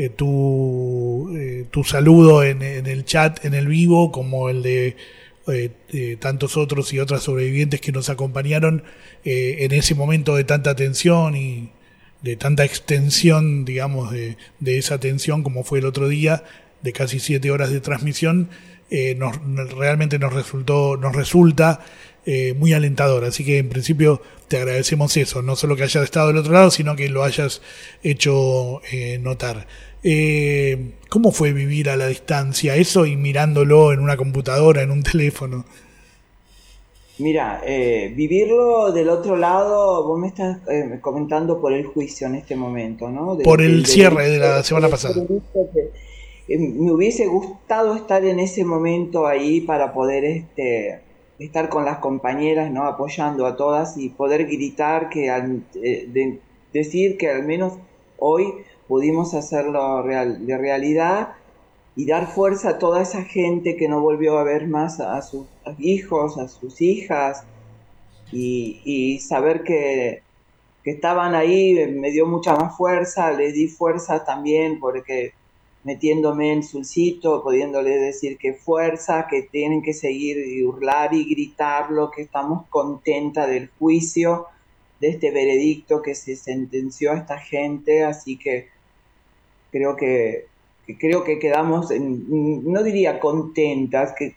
tu saludo en el chat, en el vivo, como el de tantos otros y otras sobrevivientes que nos acompañaron en ese momento de tanta tensión y de tanta extensión, digamos, de esa tensión como fue el otro día, de casi 7 horas de transmisión. Realmente nos resulta muy alentador. Así que en principio te agradecemos eso, no solo que hayas estado del otro lado, sino que lo hayas hecho notar. ¿Cómo fue vivir a la distancia eso y mirándolo en una computadora, en un teléfono? Mira, vivirlo del otro lado, vos me estás comentando por el juicio en este momento, ¿no? Por el cierre de la semana pasada. Me hubiese gustado estar en ese momento ahí para poder estar con las compañeras, ¿no? Apoyando a todas y poder gritar decir que al menos hoy pudimos hacerlo de realidad y dar fuerza a toda esa gente que no volvió a ver más a sus hijos, a sus hijas, y saber que estaban ahí me dio mucha más fuerza. Les di fuerza también porque metiéndome en sulcito, pudiéndole decir que fuerza, que tienen que seguir y hurlar y gritarlo, que estamos contentas del juicio, de este veredicto que se sentenció a esta gente. Así que creo que quedamos, no diría contentas, que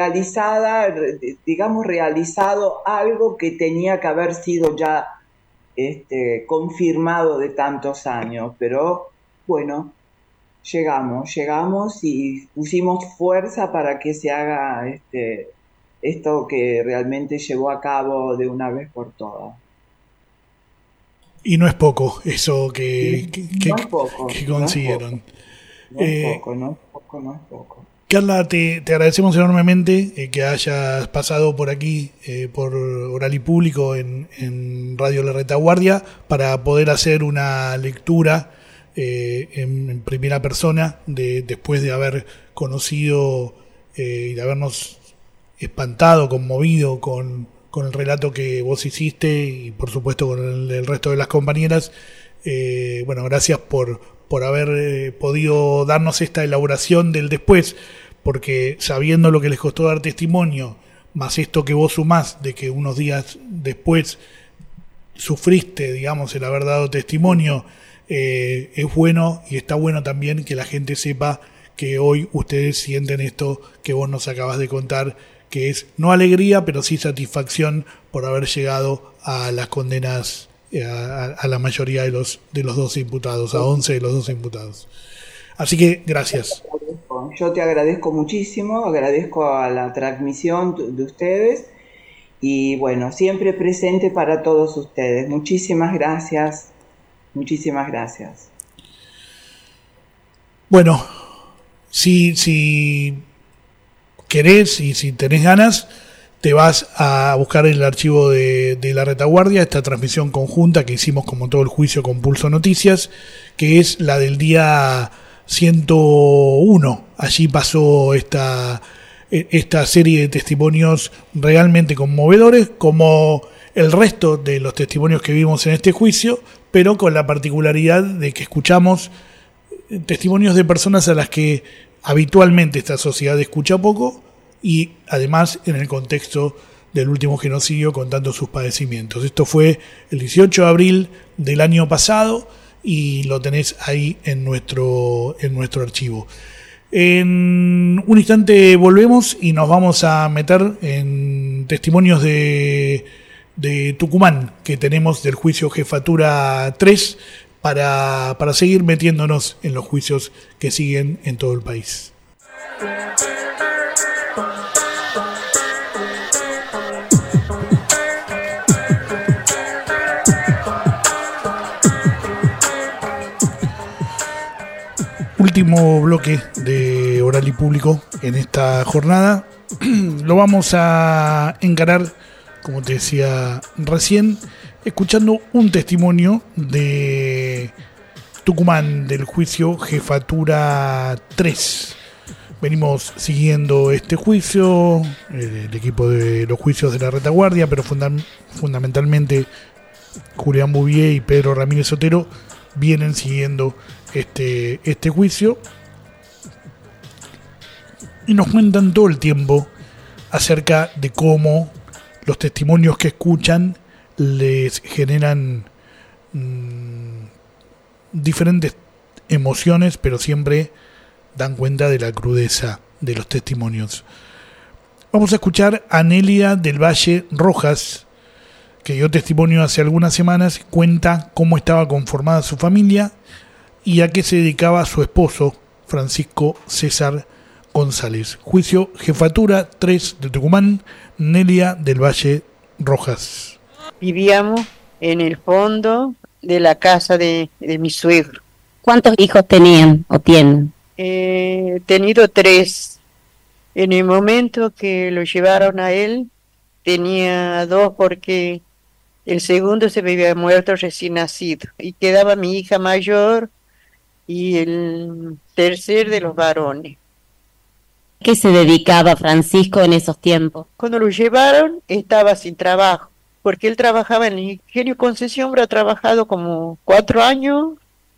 realizado algo que tenía que haber sido ya confirmado de tantos años. Pero bueno, llegamos y pusimos fuerza para que se haga esto que realmente llevó a cabo de una vez por todas. Y no es poco eso que consiguieron. No es poco. Carla, te agradecemos enormemente que hayas pasado por aquí, por Oral y Público en Radio La Retaguardia, para poder hacer una lectura en primera persona después de haber conocido y de habernos espantado, conmovido con el relato que vos hiciste y por supuesto con el resto de las compañeras. Bueno, gracias por haber podido darnos esta elaboración del después, porque sabiendo lo que les costó dar testimonio, más esto que vos sumás de que unos días después sufriste, digamos, el haber dado testimonio, es bueno y está bueno también que la gente sepa que hoy ustedes sienten esto que vos nos acabas de contar, que es no alegría, pero sí satisfacción por haber llegado a las condenas, a la mayoría de los 12 imputados, a 11 de los 12 imputados. Así que gracias. Yo te agradezco muchísimo, agradezco a la transmisión de ustedes y bueno, siempre presente para todos ustedes. Muchísimas gracias. Bueno, si querés y si tenés ganas, te vas a buscar el archivo de La Retaguardia, esta transmisión conjunta que hicimos como todo el juicio con Pulso Noticias, que es la del día 101. Allí pasó esta serie de testimonios realmente conmovedores, como el resto de los testimonios que vimos en este juicio, pero con la particularidad de que escuchamos testimonios de personas a las que habitualmente esta sociedad escucha poco, y además en el contexto del último genocidio contando sus padecimientos. Esto fue el 18 de abril del año pasado y lo tenés ahí en nuestro archivo. En un instante volvemos y nos vamos a meter en testimonios de Tucumán que tenemos del juicio Jefatura 3 para seguir metiéndonos en los juicios que siguen en todo el país. Último bloque de Oral y Público en esta jornada. Lo vamos a encarar, como te decía recién, escuchando un testimonio de Tucumán del juicio Jefatura 3. Venimos siguiendo este juicio, el equipo de los juicios de La Retaguardia, pero fundamentalmente Julián Bouvier y Pedro Ramírez Otero vienen siguiendo este juicio y nos cuentan todo el tiempo acerca de cómo los testimonios que escuchan les generan diferentes emociones, pero siempre dan cuenta de la crudeza de los testimonios. Vamos a escuchar a Nelia del Valle Rojas, que dio testimonio hace algunas semanas, cuenta cómo estaba conformada su familia y a qué se dedicaba su esposo, Francisco César González. Juicio Jefatura 3 de Tucumán, Nelia del Valle Rojas. Vivíamos en el fondo de la casa de mi suegro. ¿Cuántos hijos tenían o tienen? He tenido 3. En el momento que lo llevaron a él, tenía 2 porque el segundo se me había muerto recién nacido. Y quedaba mi hija mayor y el tercer de los varones. ¿Qué se dedicaba Francisco en esos tiempos? Cuando lo llevaron, estaba sin trabajo, porque él trabajaba en el Ingenio Concesión, pero ha trabajado como 4 años,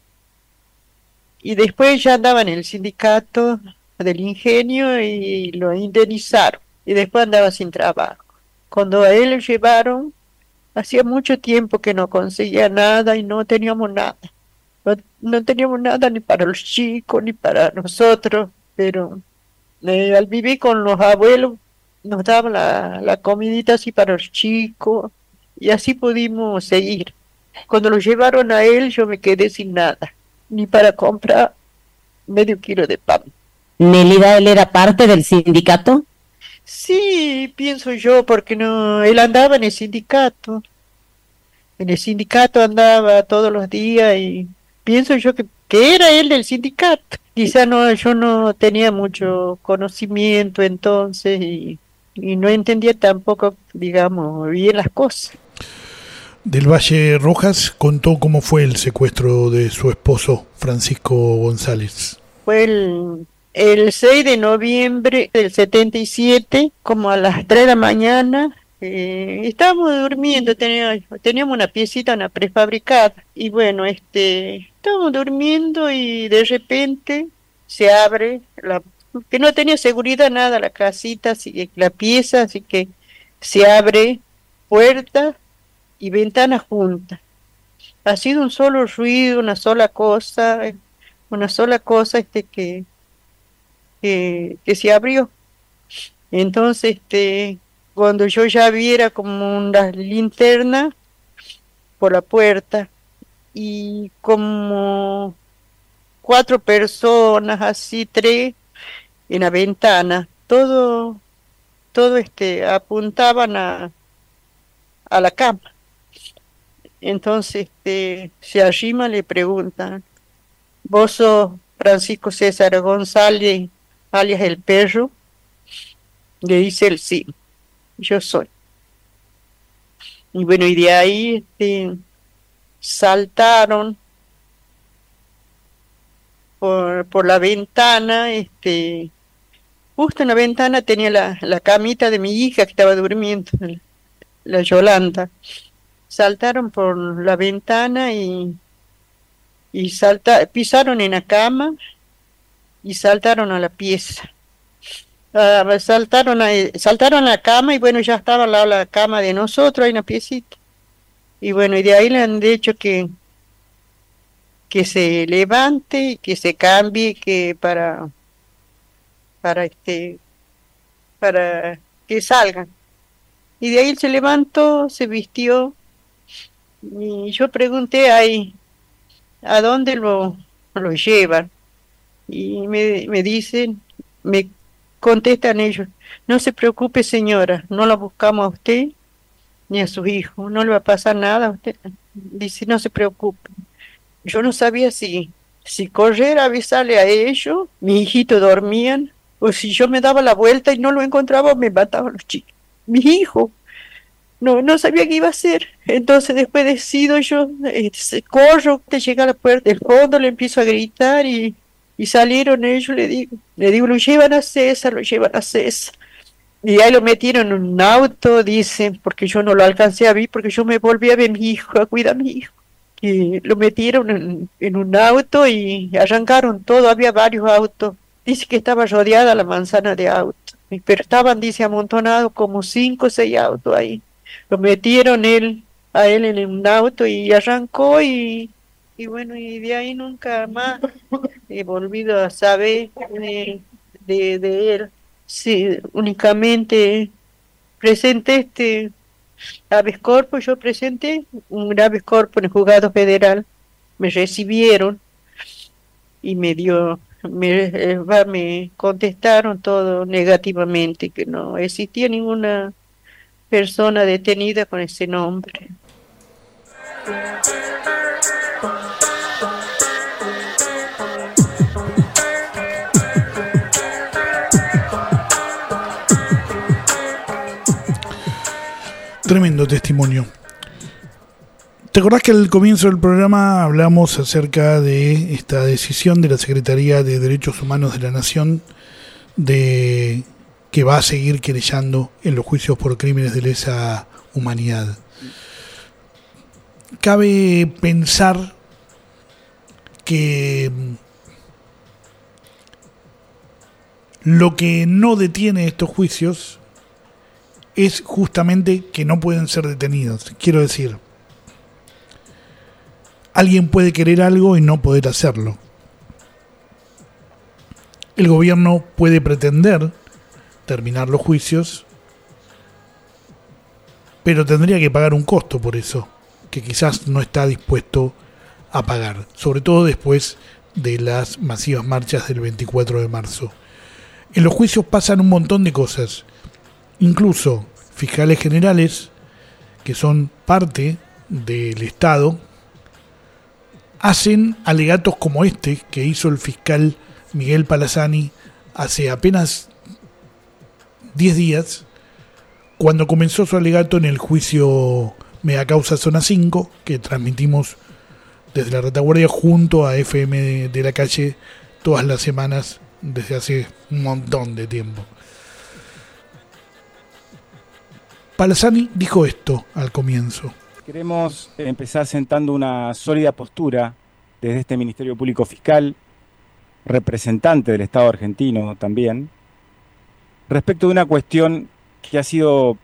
y después ya andaba en el sindicato del ingenio y lo indemnizaron, y después andaba sin trabajo. Cuando a él lo llevaron, hacía mucho tiempo que no conseguía nada y no teníamos nada. No teníamos nada ni para los chicos ni para nosotros, pero al vivir con los abuelos nos daban la comidita así para los chicos y así pudimos seguir. Cuando lo llevaron a él yo me quedé sin nada, ni para comprar medio kilo de pan. ¿Nélida, él era parte del sindicato? Sí, pienso yo, porque no, él andaba en el sindicato. En el sindicato andaba todos los días y pienso yo que era él del sindicato. Quizá no, yo no tenía mucho conocimiento entonces y no entendía tampoco, digamos, bien las cosas. Del Valle Rojas contó cómo fue el secuestro de su esposo, Francisco González. Fue el 6 de noviembre del 77, como a las 3 de la mañana. Estábamos durmiendo, teníamos una piecita, una prefabricada, y bueno, estábamos durmiendo y de repente se abre, que no tenía seguridad nada la casita, así que la pieza, así que se abre puerta y ventana juntas. Ha sido un solo ruido, una sola cosa que se abrió. Entonces, cuando yo ya viera como una linterna por la puerta y como 4 personas, así 3 en la ventana, todo apuntaban a la cama. Entonces se arrima, le preguntan: ¿vos sos Francisco César González, alias el perro? Le dice él: sí, yo soy. Y bueno, y de ahí saltaron por la ventana, justo en la ventana tenía la camita de mi hija que estaba durmiendo, la Yolanda. Saltaron por la ventana y pisaron en la cama y saltaron a la pieza. Saltaron a la cama y bueno, ya estaba al lado de la cama de nosotros, hay una piecita. Y bueno, y de ahí le han dicho que se levante, que se cambie, que para que salgan. Y de ahí él se levantó, se vistió, y yo pregunté ahí, ¿a dónde lo llevan? Y me dicen, me contestan ellos: no se preocupe, señora, no la buscamos a usted ni a sus hijos, no le va a pasar nada a usted. Dice: no se preocupe. Yo no sabía si correr a avisarle a ellos, mi hijito dormían, o si yo me daba la vuelta y no lo encontraba, me mataban los chicos. Mi hijo, no sabía qué iba a hacer. Entonces después decido yo, corro, te llega a la puerta del fondo, le empiezo a gritar y salieron ellos, le digo, lo llevan a César. Y ahí lo metieron en un auto, dicen, porque yo no lo alcancé a ver, porque yo me volví a ver a mi hijo, a cuidar a mi hijo. Y lo metieron en un auto y arrancaron todo, había varios autos. Dice que estaba rodeada la manzana de autos, pero estaban, dice, amontonados como 5 o 6 autos ahí. Lo metieron a él en un auto y arrancó y bueno, y de ahí nunca más he volvido a saber de él. sí, únicamente presenté habeas corpus, yo presenté un habeas corpus en el juzgado federal, me recibieron y me contestaron todo negativamente, que no existía ninguna persona detenida con ese nombre. Tremendo testimonio. ¿Te acordás que al comienzo del programa hablamos acerca de esta decisión de la Secretaría de Derechos Humanos de la Nación de que va a seguir querellando en los juicios por crímenes de lesa humanidad? Cabe pensar que lo que no detiene estos juicios es justamente que no pueden ser detenidos. Quiero decir, alguien puede querer algo y no poder hacerlo. El gobierno puede pretender terminar los juicios, pero tendría que pagar un costo por eso, que quizás no está dispuesto a pagar, sobre todo después de las masivas marchas del 24 de marzo. En los juicios pasan un montón de cosas. Incluso fiscales generales, que son parte del Estado, hacen alegatos como este que hizo el fiscal Miguel Palazani hace apenas 10 días, cuando comenzó su alegato en el juicio Mega Causa Zona 5, que transmitimos desde la retaguardia junto a FM de la Calle todas las semanas desde hace un montón de tiempo. Palazani dijo esto al comienzo. Queremos empezar sentando una sólida postura desde este Ministerio Público Fiscal, representante del Estado argentino también, respecto de una cuestión que ha sido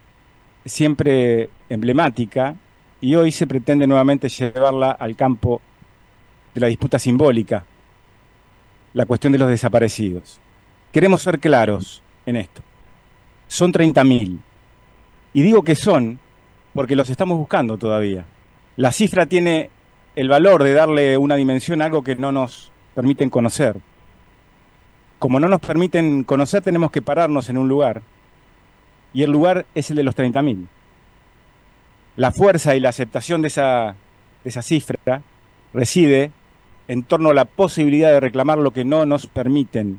siempre emblemática y hoy se pretende nuevamente llevarla al campo de la disputa simbólica, la cuestión de los desaparecidos. Queremos ser claros en esto. Son 30.000. Y digo que son porque los estamos buscando todavía. La cifra tiene el valor de darle una dimensión a algo que no nos permiten conocer. Como no nos permiten conocer, tenemos que pararnos en un lugar. Y el lugar es el de los 30.000. La fuerza y la aceptación de esa cifra reside en torno a la posibilidad de reclamar lo que no nos permiten.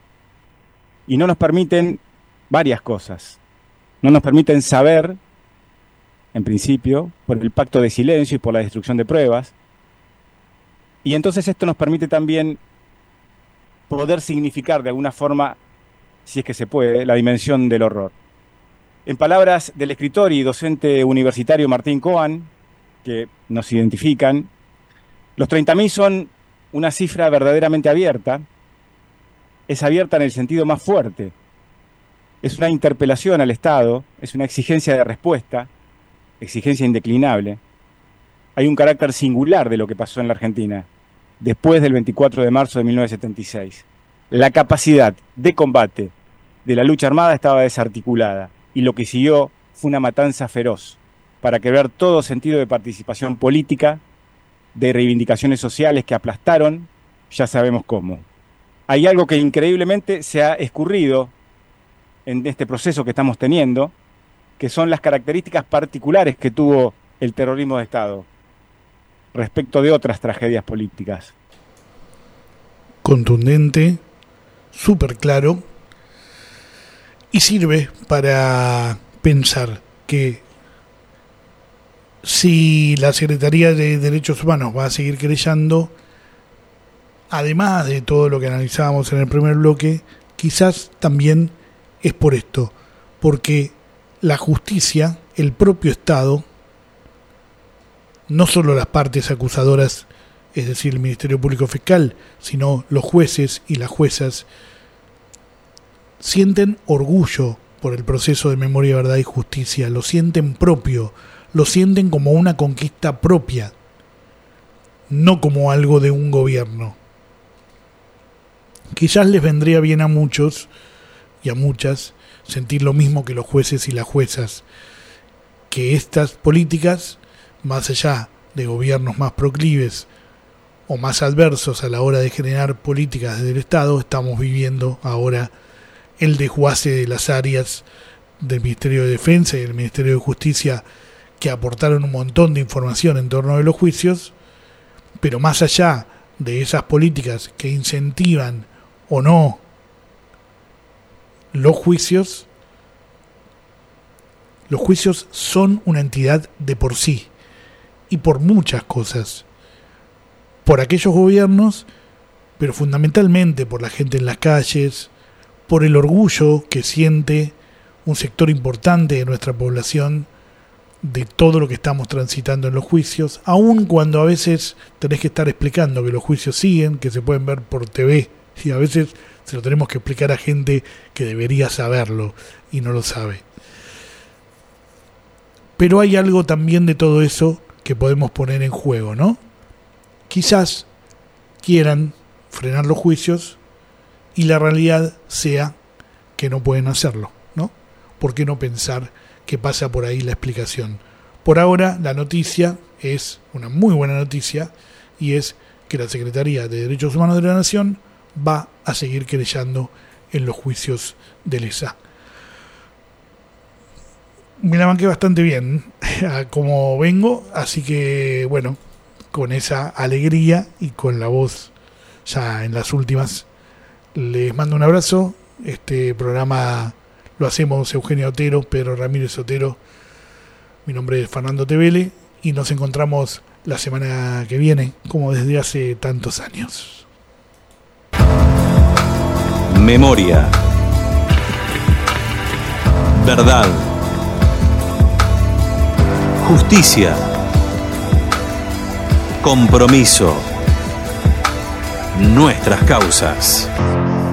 Y no nos permiten varias cosas. No nos permiten saber, en principio, por el pacto de silencio y por la destrucción de pruebas. Y entonces esto nos permite también poder significar de alguna forma, si es que se puede, la dimensión del horror. En palabras del escritor y docente universitario Martín Cohen, que nos identifican, los 30.000 son una cifra verdaderamente abierta. Es abierta en el sentido más fuerte. Es una interpelación al Estado, es una exigencia de respuesta, exigencia indeclinable. Hay un carácter singular de lo que pasó en la Argentina después del 24 de marzo de 1976. La capacidad de combate de la lucha armada estaba desarticulada y lo que siguió fue una matanza feroz para quebrar todo sentido de participación política, de reivindicaciones sociales que aplastaron, ya sabemos cómo. Hay algo que increíblemente se ha escurrido en este proceso que estamos teniendo, que son las características particulares que tuvo el terrorismo de Estado respecto de otras tragedias políticas. Contundente, súper claro, y sirve para pensar que si la Secretaría de Derechos Humanos va a seguir querellando, además de todo lo que analizábamos en el primer bloque, quizás también es por esto, porque la justicia, el propio Estado, no solo las partes acusadoras, es decir, el Ministerio Público Fiscal, sino los jueces y las juezas, sienten orgullo por el proceso de memoria, verdad y justicia, lo sienten propio, lo sienten como una conquista propia, no como algo de un gobierno. Quizás les vendría bien a muchos, y a muchas sentir lo mismo que los jueces y las juezas, que estas políticas, más allá de gobiernos más proclives o más adversos a la hora de generar políticas desde el Estado, estamos viviendo ahora el desguace de las áreas del Ministerio de Defensa y del Ministerio de Justicia, que aportaron un montón de información en torno de los juicios, pero más allá de esas políticas que incentivan o no los juicios son una entidad de por sí, y por muchas cosas, por aquellos gobiernos, pero fundamentalmente por la gente en las calles, por el orgullo que siente un sector importante de nuestra población de todo lo que estamos transitando en los juicios, aun cuando a veces tenés que estar explicando que los juicios siguen, que se pueden ver por TV, y a veces se lo tenemos que explicar a gente que debería saberlo y no lo sabe. Pero hay algo también de todo eso que podemos poner en juego, ¿no? Quizás quieran frenar los juicios y la realidad sea que no pueden hacerlo, ¿no? ¿Por qué no pensar que pasa por ahí la explicación? Por ahora la noticia es una muy buena noticia, y es que la Secretaría de Derechos Humanos de la Nación va a seguir querellando en los juicios del ESA. Me la banqué bastante bien como vengo, así que bueno, con esa alegría y con la voz ya en las últimas, les mando un abrazo. Este programa lo hacemos Eugenio Otero, Pedro Ramírez Otero, mi nombre es Fernando Tevele, y nos encontramos la semana que viene, como desde hace tantos años. Memoria. Verdad. Justicia. Compromiso. Nuestras causas.